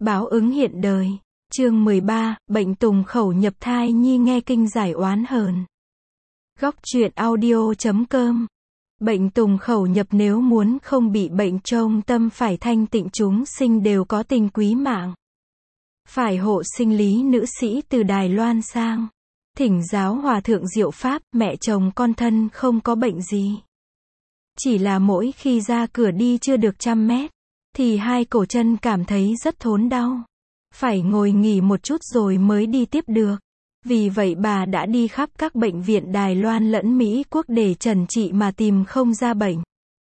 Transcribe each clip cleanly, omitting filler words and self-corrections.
Báo ứng hiện đời. Chương 13, bệnh tùng khẩu nhập thai nhi nghe kinh giải oán hờn. Góc truyện audio.com. Bệnh tùng khẩu nhập nếu muốn không bị bệnh trong tâm phải thanh tịnh chúng sinh đều có tình quý mạng. Phải hộ sinh lý nữ sĩ từ Đài Loan sang. Thỉnh giáo hòa thượng diệu pháp, mẹ chồng con thân không có bệnh gì. Chỉ là mỗi khi ra cửa đi chưa được 100 mét, thì hai cổ chân cảm thấy rất thốn đau. Phải ngồi nghỉ một chút rồi mới đi tiếp được. Vì vậy bà đã đi khắp các bệnh viện Đài Loan lẫn Mỹ Quốc để trần trị mà tìm không ra bệnh.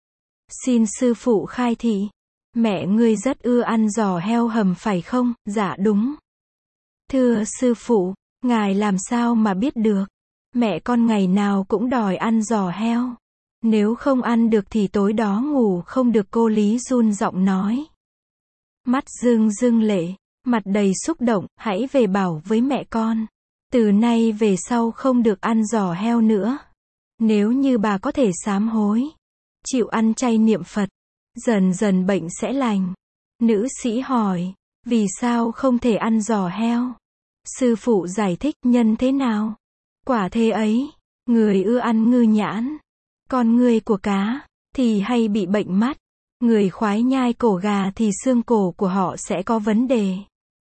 Xin sư phụ khai thị. Mẹ ngươi rất ưa ăn giò heo hầm phải không? Dạ đúng. Thưa sư phụ, ngài làm sao mà biết được? Mẹ con ngày nào cũng đòi ăn giò heo. Nếu không ăn được thì tối đó ngủ không được, cô Lý run giọng nói. Mắt rưng rưng lệ, mặt đầy xúc động, hãy về bảo với mẹ con. Từ nay về sau không được ăn giò heo nữa. Nếu như bà có thể sám hối, chịu ăn chay niệm Phật, dần dần bệnh sẽ lành. Nữ sĩ hỏi, vì sao không thể ăn giò heo? Sư phụ giải thích, nhân thế nào? Quả thế ấy, người ưa ăn ngư nhãn, con người của cá, thì hay bị bệnh mắt. Người khoái nhai cổ gà thì xương cổ của họ sẽ có vấn đề.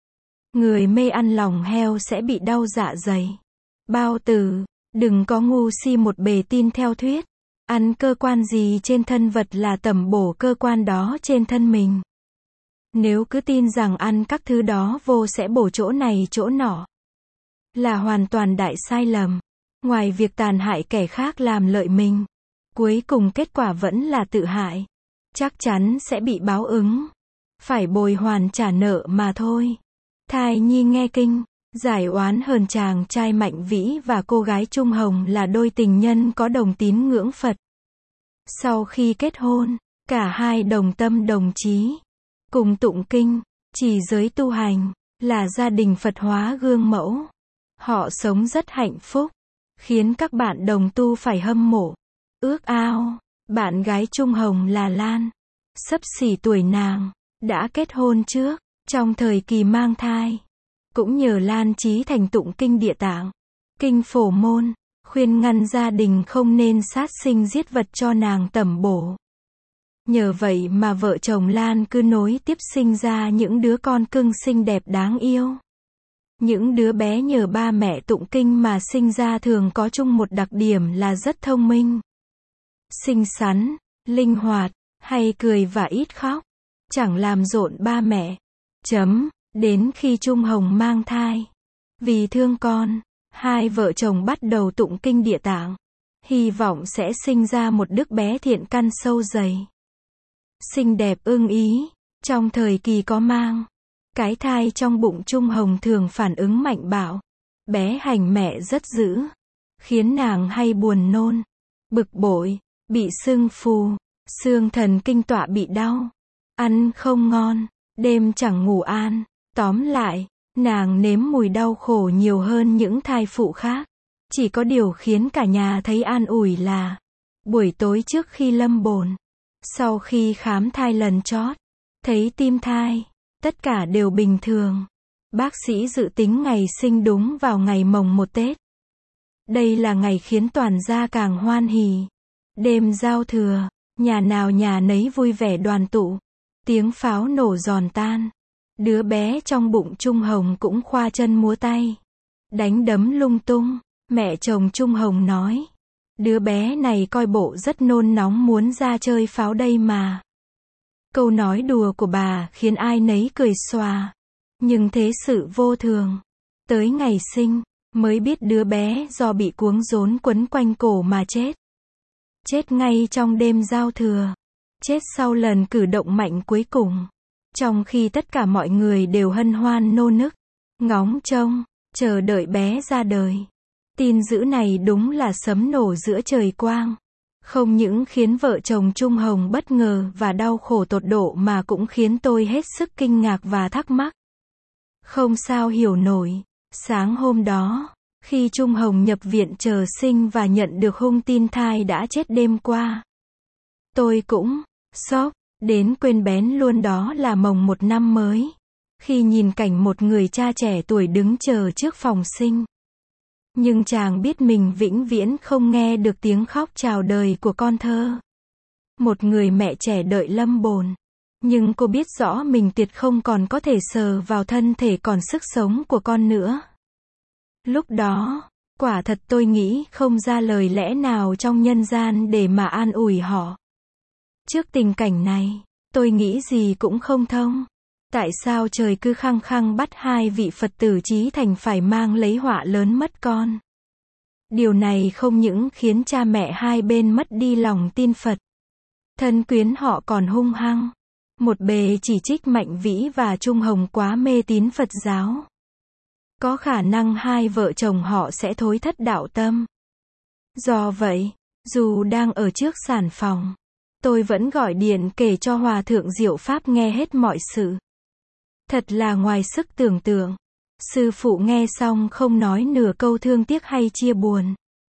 Người mê ăn lòng heo sẽ bị đau dạ dày. Bao tử, đừng có ngu si một bề tin theo thuyết. Ăn cơ quan gì trên thân vật là tẩm bổ cơ quan đó trên thân mình. Nếu cứ tin rằng ăn các thứ đó vô sẽ bổ chỗ này chỗ nọ, là hoàn toàn đại sai lầm. Ngoài việc tàn hại kẻ khác làm lợi mình, cuối cùng kết quả vẫn là tự hại. Chắc chắn sẽ bị báo ứng. Phải bồi hoàn trả nợ mà thôi. Thai nhi nghe kinh, giải oán hờn. Chàng trai Mạnh Vĩ và cô gái Trung Hồng là đôi tình nhân có đồng tín ngưỡng Phật. Sau khi kết hôn, cả hai đồng tâm đồng chí, cùng tụng kinh, trì giới tu hành, là gia đình Phật hóa gương mẫu. Họ sống rất hạnh phúc, khiến các bạn đồng tu phải hâm mộ, ước ao. Bạn gái Trung Hồng là Lan, xấp xỉ tuổi nàng, đã kết hôn trước, trong thời kỳ mang thai. Cũng nhờ Lan chí thành tụng kinh Địa Tạng, kinh Phổ Môn, khuyên ngăn gia đình không nên sát sinh giết vật cho nàng tẩm bổ. Nhờ vậy mà vợ chồng Lan cứ nối tiếp sinh ra những đứa con cưng xinh đẹp đáng yêu. Những đứa bé nhờ ba mẹ tụng kinh mà sinh ra thường có chung một đặc điểm là rất thông minh, xinh xắn, linh hoạt, hay cười và ít khóc, chẳng làm rộn ba mẹ. Đến khi Trung Hồng mang thai, vì thương con, hai vợ chồng bắt đầu tụng kinh Địa Tạng, hy vọng sẽ sinh ra một đứa bé thiện căn sâu dày, xinh đẹp ưng ý. Trong thời kỳ có mang, cái thai trong bụng Trung Hồng thường phản ứng mạnh bạo, bé hành mẹ rất dữ, khiến nàng hay buồn nôn, bực bội, bị sưng phù, xương thần kinh tọa bị đau, ăn không ngon, đêm chẳng ngủ an. Tóm lại, nàng nếm mùi đau khổ nhiều hơn những thai phụ khác. Chỉ có điều khiến cả nhà thấy an ủi là, buổi tối trước khi lâm bồn, sau khi khám thai lần chót, thấy tim thai, tất cả đều bình thường. Bác sĩ dự tính ngày sinh đúng vào ngày mồng 1 Tết. Đây là ngày khiến toàn gia càng hoan hỉ. Đêm giao thừa, nhà nào nhà nấy vui vẻ đoàn tụ, tiếng pháo nổ giòn tan. Đứa bé trong bụng Trung Hồng cũng khoa chân múa tay, đánh đấm lung tung. Mẹ chồng Trung Hồng nói, đứa bé này coi bộ rất nôn nóng muốn ra chơi pháo đây mà. Câu nói đùa của bà khiến ai nấy cười xòa. Nhưng thế sự vô thường. Tới ngày sinh, mới biết đứa bé do bị cuống rốn quấn quanh cổ mà chết. Chết ngay trong đêm giao thừa. Chết sau lần cử động mạnh cuối cùng. Trong khi tất cả mọi người đều hân hoan nô nức, ngóng trông, chờ đợi bé ra đời. Tin dữ này đúng là sấm nổ giữa trời quang. Không những khiến vợ chồng Trung Hồng bất ngờ và đau khổ tột độ mà cũng khiến tôi hết sức kinh ngạc và thắc mắc. Không sao hiểu nổi. Sáng hôm đó, khi Trung Hồng nhập viện chờ sinh và nhận được hung tin thai đã chết đêm qua, tôi cũng sốc đến quên bén luôn đó là mồng 1 năm mới. khi nhìn cảnh một người cha trẻ tuổi đứng chờ trước phòng sinh. Nhưng chàng biết mình vĩnh viễn không nghe được tiếng khóc chào đời của con thơ. Một người mẹ trẻ đợi lâm bồn. Nhưng cô biết rõ mình tuyệt không còn có thể sờ vào thân thể còn sức sống của con nữa. Lúc đó, quả thật tôi nghĩ không ra lời lẽ nào trong nhân gian để mà an ủi họ. Trước tình cảnh này, tôi nghĩ gì cũng không thông. Tại sao trời cứ khăng khăng bắt hai vị Phật tử chí thành phải mang lấy họa lớn mất con? Điều này không những khiến cha mẹ hai bên mất đi lòng tin Phật. Thân quyến họ còn hung hăng. Một bề chỉ trích Mạnh Vĩ và Trung Hồng quá mê tín Phật giáo. Có khả năng hai vợ chồng họ sẽ thối thất đạo tâm. Do vậy, dù đang ở trước sản phòng, tôi vẫn gọi điện kể cho Hòa Thượng Diệu Pháp nghe hết mọi sự. Thật là ngoài sức tưởng tượng. Sư phụ nghe xong không nói nửa câu thương tiếc hay chia buồn,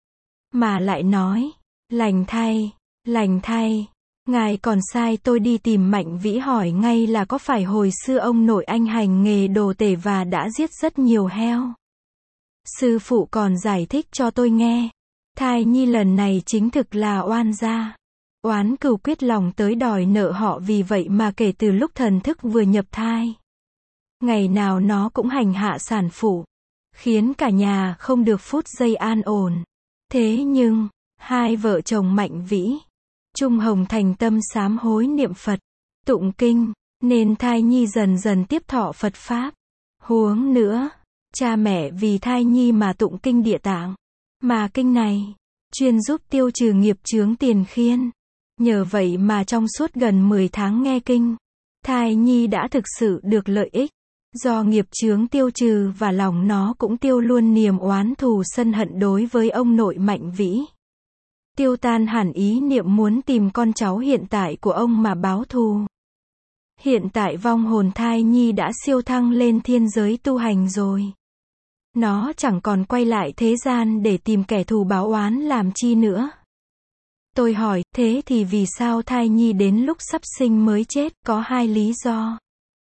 mà lại nói, lành thay, ngài còn sai tôi đi tìm Mạnh Vĩ hỏi ngay là có phải hồi xưa ông nội anh hành nghề đồ tể và đã giết rất nhiều heo. Sư phụ còn giải thích cho tôi nghe, thai nhi lần này chính thực là oan gia. Oán cừu quyết lòng tới đòi nợ họ, vì vậy mà kể từ lúc thần thức vừa nhập thai, ngày nào nó cũng hành hạ sản phụ, khiến cả nhà không được phút giây an ổn. Thế nhưng, hai vợ chồng Mạnh Vĩ, Trung Hồng thành tâm sám hối niệm Phật, tụng kinh, nên thai nhi dần dần tiếp thọ Phật Pháp. Huống nữa, cha mẹ vì thai nhi mà tụng kinh Địa Tạng, mà kinh này chuyên giúp tiêu trừ nghiệp chướng tiền khiên. Nhờ vậy mà trong suốt gần 10 tháng nghe kinh, thai nhi đã thực sự được lợi ích. Do nghiệp chướng tiêu trừ và lòng nó cũng tiêu luôn niềm oán thù sân hận đối với ông nội Mạnh Vĩ. Tiêu tan hẳn ý niệm muốn tìm con cháu hiện tại của ông mà báo thù. Hiện tại vong hồn thai nhi đã siêu thăng lên thiên giới tu hành rồi. Nó chẳng còn quay lại thế gian để tìm kẻ thù báo oán làm chi nữa. Tôi hỏi, thế thì vì sao thai nhi đến lúc sắp sinh mới chết? Có hai lý do.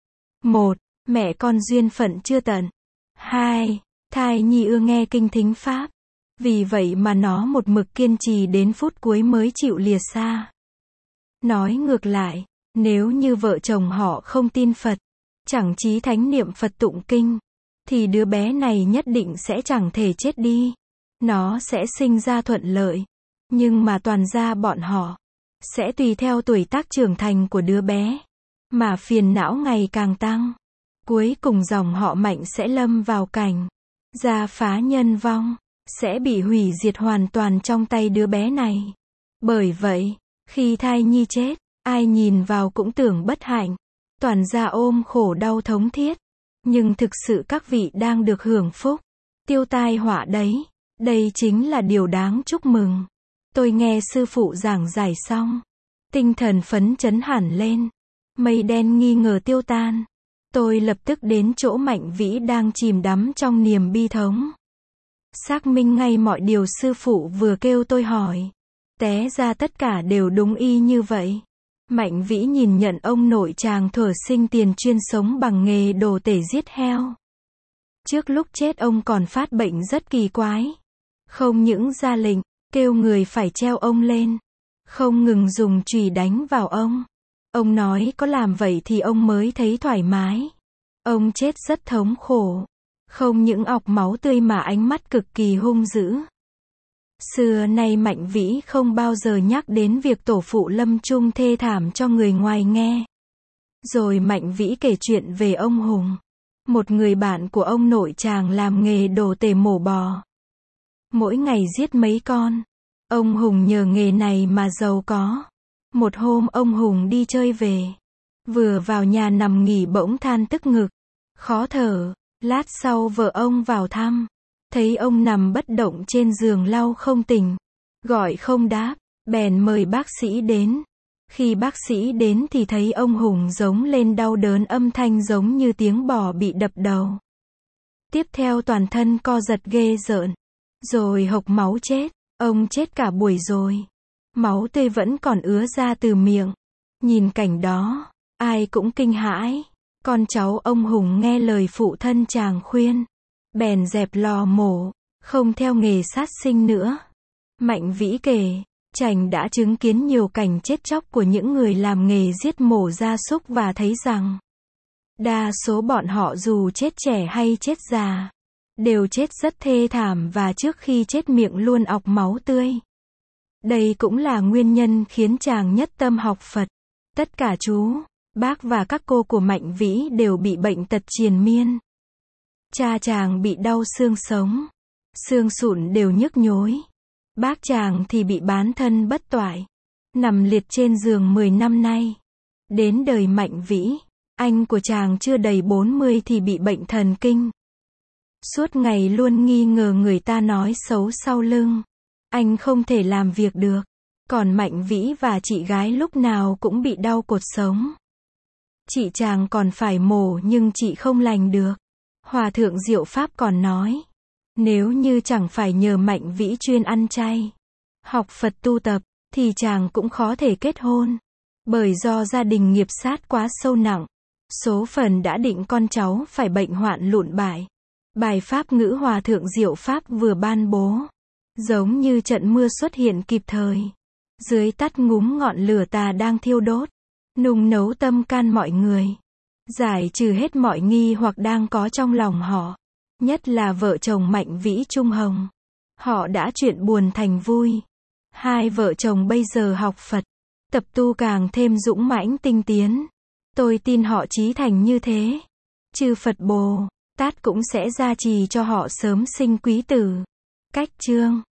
1. Mẹ con duyên phận chưa tận. 2. Thai nhi ưa nghe kinh thính Pháp. Vì vậy mà nó một mực kiên trì đến phút cuối mới chịu lìa xa. Nói ngược lại, nếu như vợ chồng họ không tin Phật, chẳng chí thánh niệm Phật tụng kinh, thì đứa bé này nhất định sẽ chẳng thể chết đi. Nó sẽ sinh ra thuận lợi. Nhưng mà toàn gia bọn họ sẽ tùy theo tuổi tác trưởng thành của đứa bé mà phiền não ngày càng tăng. Cuối cùng dòng họ Mạnh sẽ lâm vào cảnh gia phá nhân vong, sẽ bị hủy diệt hoàn toàn trong tay đứa bé này. Bởi vậy, khi thai nhi chết, ai nhìn vào cũng tưởng bất hạnh, toàn gia ôm khổ đau thống thiết. Nhưng thực sự các vị đang được hưởng phúc, tiêu tai họa đấy. Đây chính là điều đáng chúc mừng. Tôi nghe sư phụ giảng giải xong, tinh thần phấn chấn hẳn lên. Mây đen nghi ngờ tiêu tan. Tôi lập tức đến chỗ Mạnh Vĩ đang chìm đắm trong niềm bi thống. Xác minh ngay mọi điều sư phụ vừa kêu tôi hỏi. Té ra tất cả đều đúng y như vậy. Mạnh Vĩ nhìn nhận ông nội chàng thuở sinh tiền chuyên sống bằng nghề đồ tể giết heo. Trước lúc chết ông còn phát bệnh rất kỳ quái. Không những ra lệnh, kêu người phải treo ông lên, không ngừng dùng chùy đánh vào ông. Ông nói có làm vậy thì ông mới thấy thoải mái. Ông chết rất thống khổ. Không những ọc máu tươi mà ánh mắt cực kỳ hung dữ. Xưa nay Mạnh Vĩ không bao giờ nhắc đến việc tổ phụ lâm chung thê thảm cho người ngoài nghe. Rồi Mạnh Vĩ kể chuyện về ông Hùng, một người bạn của ông nội chàng làm nghề đồ tể mổ bò. Mỗi ngày giết mấy con. Ông Hùng nhờ nghề này mà giàu có. Một hôm ông Hùng đi chơi về, vừa vào nhà nằm nghỉ bỗng than tức ngực, khó thở. Lát sau vợ ông vào thăm, thấy ông nằm bất động trên giường lau không tỉnh, gọi không đáp, bèn mời bác sĩ đến. Khi bác sĩ đến thì thấy ông Hùng giống lên đau đớn, âm thanh giống như tiếng bò bị đập đầu. Tiếp theo toàn thân co giật ghê rợn, rồi hộc máu chết. Ông chết cả buổi rồi. Máu tươi vẫn còn ứa ra từ miệng. Nhìn cảnh đó, ai cũng kinh hãi. Con cháu ông Hùng nghe lời phụ thân chàng khuyên, bèn dẹp lò mổ, không theo nghề sát sinh nữa. Mạnh Vĩ kể, chàng đã chứng kiến nhiều cảnh chết chóc của những người làm nghề giết mổ gia súc và thấy rằng, đa số bọn họ dù chết trẻ hay chết già, đều chết rất thê thảm và trước khi chết miệng luôn ọc máu tươi. Đây cũng là nguyên nhân khiến chàng nhất tâm học Phật. Tất cả chú, bác và các cô của Mạnh Vĩ đều bị bệnh tật triền miên. Cha chàng bị đau xương sống, xương sụn đều nhức nhối. Bác chàng thì bị bán thân bất toại, nằm liệt trên giường 10 năm nay. Đến đời Mạnh Vĩ, anh của chàng chưa đầy 40 thì bị bệnh thần kinh. Suốt ngày luôn nghi ngờ người ta nói xấu sau lưng. Anh không thể làm việc được. Còn Mạnh Vĩ và chị gái lúc nào cũng bị đau cột sống. Chị chàng còn phải mổ nhưng chị không lành được. Hòa thượng Diệu Pháp còn nói, nếu như chẳng phải nhờ Mạnh Vĩ chuyên ăn chay, học Phật tu tập, thì chàng cũng khó thể kết hôn. Bởi do gia đình nghiệp sát quá sâu nặng, số phận đã định con cháu phải bệnh hoạn lụn bại. Bài pháp ngữ Hòa thượng Diệu Pháp vừa ban bố, giống như trận mưa xuất hiện kịp thời. Dưới tắt ngúm ngọn lửa tà đang thiêu đốt, nung nấu tâm can mọi người, giải trừ hết mọi nghi hoặc đang có trong lòng họ. Nhất là vợ chồng Mạnh Vĩ Trung Hồng. Họ đã chuyển buồn thành vui. Hai vợ chồng bây giờ học Phật, tập tu càng thêm dũng mãnh tinh tiến. Tôi tin họ chí thành như thế, chư Phật Bồ Tát cũng sẽ gia trì cho họ sớm sinh quý tử. Cách chương